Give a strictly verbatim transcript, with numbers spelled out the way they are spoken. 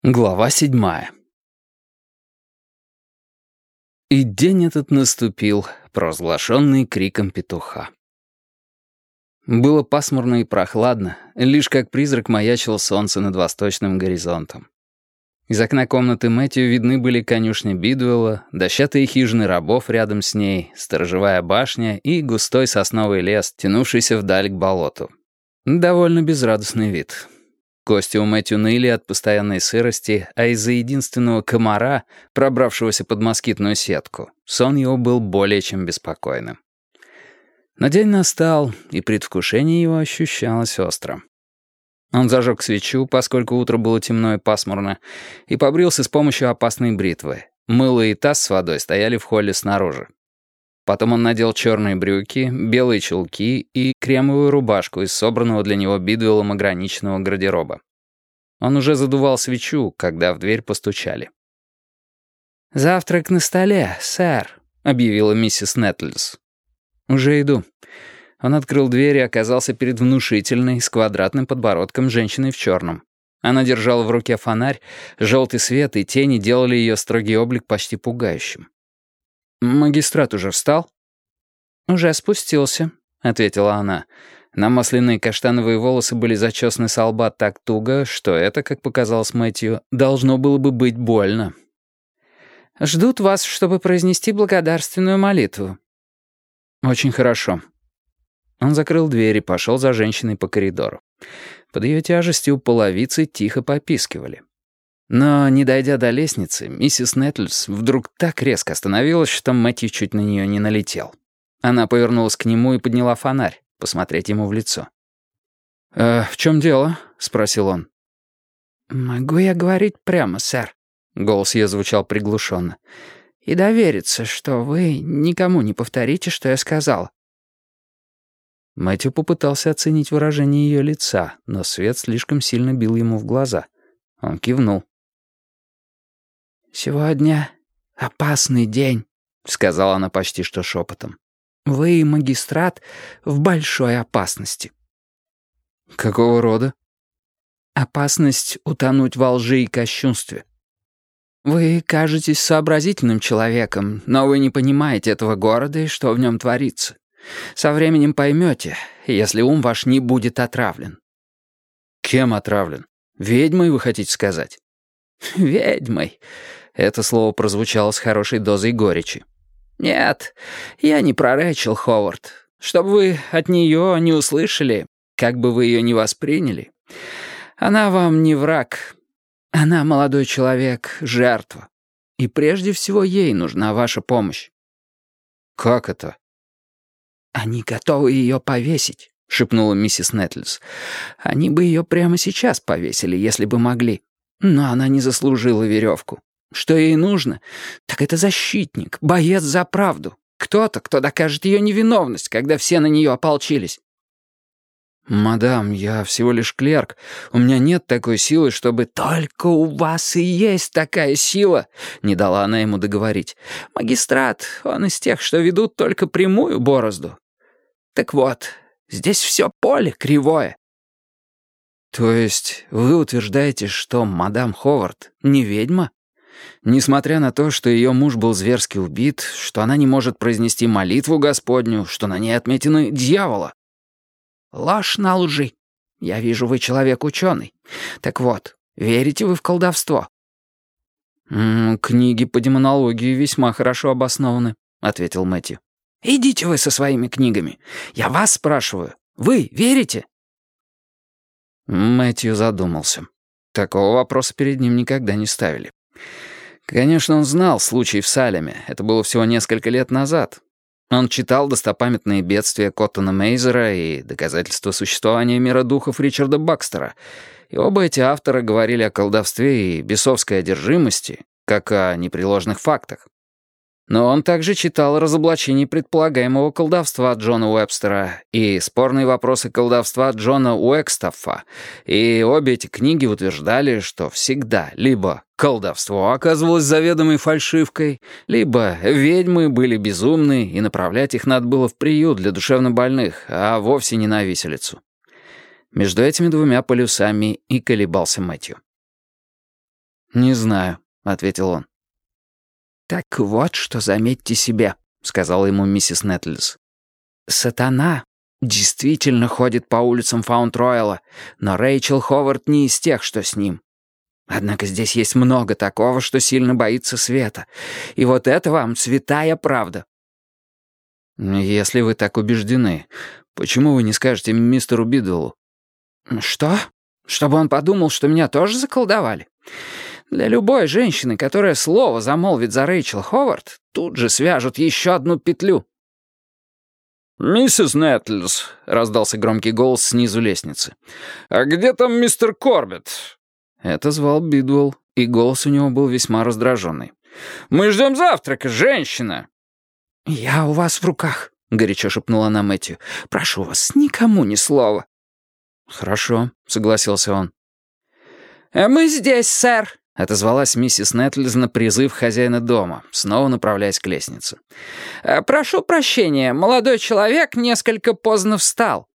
Глава седьмая. И день этот наступил, провозглашенный криком петуха. Было пасмурно и прохладно, лишь как призрак маячило солнце над восточным горизонтом. Из окна комнаты Мэтью видны были конюшня Бидуэлла, дощатые хижины рабов рядом с ней, сторожевая башня и густой сосновый лес, тянувшийся вдаль к болоту. Довольно безрадостный вид. Кости у Мэтью ныли от постоянной сырости, а из-за единственного комара, пробравшегося под москитную сетку, сон его был более чем беспокойным. Но день настал, и предвкушение его ощущалось остро. Он зажег свечу, поскольку утро было темно и пасмурно, и побрился с помощью опасной бритвы. Мыло и таз с водой стояли в холле снаружи. Потом он надел черные брюки, белые чулки и кремовую рубашку из собранного для него Бидуэллом ограниченного гардероба. Он уже задувал свечу, когда в дверь постучали. «Завтрак на столе, сэр», — объявила миссис Нетльс. «Уже иду». Он открыл дверь и оказался перед внушительной, с квадратным подбородком женщиной в черном. Она держала в руке фонарь, желтый свет и тени делали ее строгий облик почти пугающим. «Магистрат уже встал?» «Уже спустился», — ответила она. Намасленные каштановые волосы были зачесаны со лба так туго, что это, как показалось Мэтью, должно было бы быть больно. «Ждут вас, чтобы произнести благодарственную молитву». «Очень хорошо». Он закрыл дверь и пошел за женщиной по коридору. Под ее тяжестью половицы тихо попискивали. Но, не дойдя до лестницы, миссис Нетльс вдруг так резко остановилась, что Мэтью чуть на нее не налетел. Она повернулась к нему и подняла фонарь, посмотреть ему в лицо. «Э, «В чем дело?» — спросил он. «Могу я говорить прямо, сэр?» — голос ее звучал приглушенно. «И довериться, что вы никому не повторите, что я сказал». Мэтью попытался оценить выражение ее лица, но свет слишком сильно бил ему в глаза. Он кивнул. «Сегодня опасный день», — сказала она почти что шепотом. «Вы, магистрат, в большой опасности». «Какого рода?» «Опасность утонуть во лжи и кощунстве. Вы кажетесь сообразительным человеком, но вы не понимаете этого города и что в нем творится. Со временем поймете, если ум ваш не будет отравлен». «Кем отравлен? Ведьмой, вы хотите сказать?» «Ведьмой». Это слово прозвучало с хорошей дозой горечи. «Нет, я не про Рэйчел Ховард. Чтобы вы от нее не услышали, как бы вы ее ни восприняли. Она вам не враг. Она, молодой человек, жертва. И прежде всего ей нужна ваша помощь». «Как это?» «Они готовы ее повесить», — шепнула миссис Нетльс. «Они бы ее прямо сейчас повесили, если бы могли. Но она не заслужила веревку. Что ей нужно, так это защитник, боец за правду. Кто-то, кто докажет ее невиновность, когда все на нее ополчились». «Мадам, я всего лишь клерк. У меня нет такой силы, чтобы...» «Только у вас и есть такая сила», — не дала она ему договорить. «Магистрат, он из тех, что ведут только прямую борозду. Так вот, здесь все поле кривое». «То есть вы утверждаете, что мадам Ховард не ведьма? Несмотря на то, что ее муж был зверски убит, что она не может произнести молитву Господню, что на ней отметины дьявола?» «Ложь на лжи. Я вижу, вы человек ученый. Так вот, верите вы в колдовство?» «М -м, «Книги по демонологии весьма хорошо обоснованы», — ответил Мэтью. «Идите вы со своими книгами. Я вас спрашиваю. Вы верите?» Мэтью задумался. Такого вопроса перед ним никогда не ставили. Конечно, он знал случай в Салеме. Это было всего несколько лет назад. Он читал достопамятные бедствия Коттона Мейзера и доказательства существования мира духов Ричарда Бакстера. И оба эти автора говорили о колдовстве и бесовской одержимости, как о непреложных фактах. Но он также читал о разоблачении предполагаемого колдовства Джона Уэбстера и спорные вопросы колдовства Джона Уэкстаффа, и обе эти книги утверждали, что всегда либо колдовство оказывалось заведомой фальшивкой, либо ведьмы были безумны, и направлять их надо было в приют для душевнобольных, а вовсе не на виселицу. Между этими двумя полюсами и колебался Мэтью. «Не знаю», — ответил он. «Так вот, что заметьте себе», — сказала ему миссис Нетлис. «Сатана действительно ходит по улицам Фаунд-Ройла, но Рэйчел Ховард не из тех, что с ним. Однако здесь есть много такого, что сильно боится света. И вот это вам святая правда». «Если вы так убеждены, почему вы не скажете мистеру Бидуэллу?» «Что? Чтобы он подумал, что меня тоже заколдовали? Для любой женщины, которая слово замолвит за Рэйчел Ховард, тут же свяжут еще одну петлю». «Миссис Нетлс», — раздался громкий голос снизу лестницы. «А где там мистер Корбетт?» Это звал Бидуэлл, и голос у него был весьма раздраженный. «Мы ждем завтрака, женщина!» «Я у вас в руках», — горячо шепнула она Мэтью. «Прошу вас, никому ни слова». «Хорошо», — согласился он. «Мы здесь, сэр», — отозвалась миссис Нетлис на призыв хозяина дома, снова направляясь к лестнице. «Прошу прощения, молодой человек несколько поздно встал».